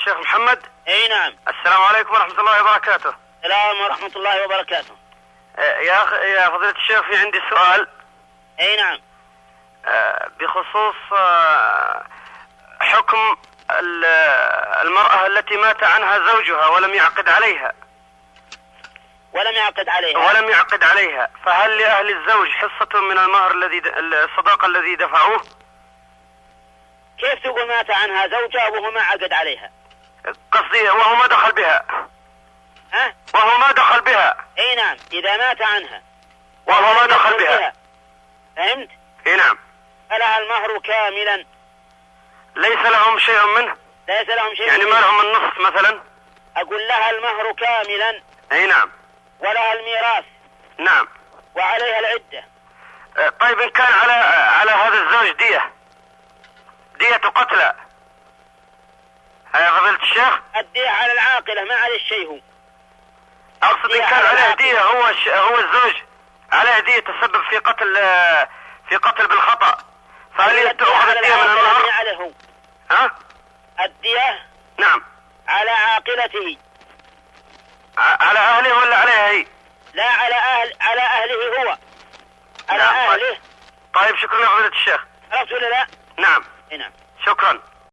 الشيخ محمد. اي نعم. السلام عليكم ورحمة الله وبركاته. السلام ورحمة الله وبركاته. يا فضيلة الشيخ، في عندي سؤال. اي نعم. بخصوص حكم المرأة التي مات عنها زوجها ولم يعقد عليها. ولم يعقد عليها، فهل لأهل الزوج حصة من المهر الصداقة الذي دفعوه؟ كيف تقول مات عنها زوجها وهو ما عقد عليها؟ قصدي وهو ما دخل بها. ها؟ وهو ما دخل بها. اي نعم، اذا مات عنها وهو ما دخل بها. فهمت؟ اي نعم. فلها المهر كاملا. ليس لهم شيء منه؟ ليس لهم شيء يعني منه. ما لهم النصف مثلا؟ اقول لها المهر كاملا. اي نعم. ولها الميراث. نعم. وعليها العدة. طيب إن كان على هذا الزوج دية قتلى، يا فضيلة الشيخ؟ الدية على العاقلة، ما عليه الشيء. هو أقصد إن كان عليه دية، هو الزوج عليه دية تسبب في قتل بالخطأ، فهل تأخذ الدية من المهر؟ عليه. ها؟ الدية نعم على عاقلته. على أهله ولا عليها هي؟ لا، على أهله هو. على نعم. أهله. طيب شكرا يا فضيلة الشيخ. عرفت ولا لا؟ نعم. نعم. شكرا.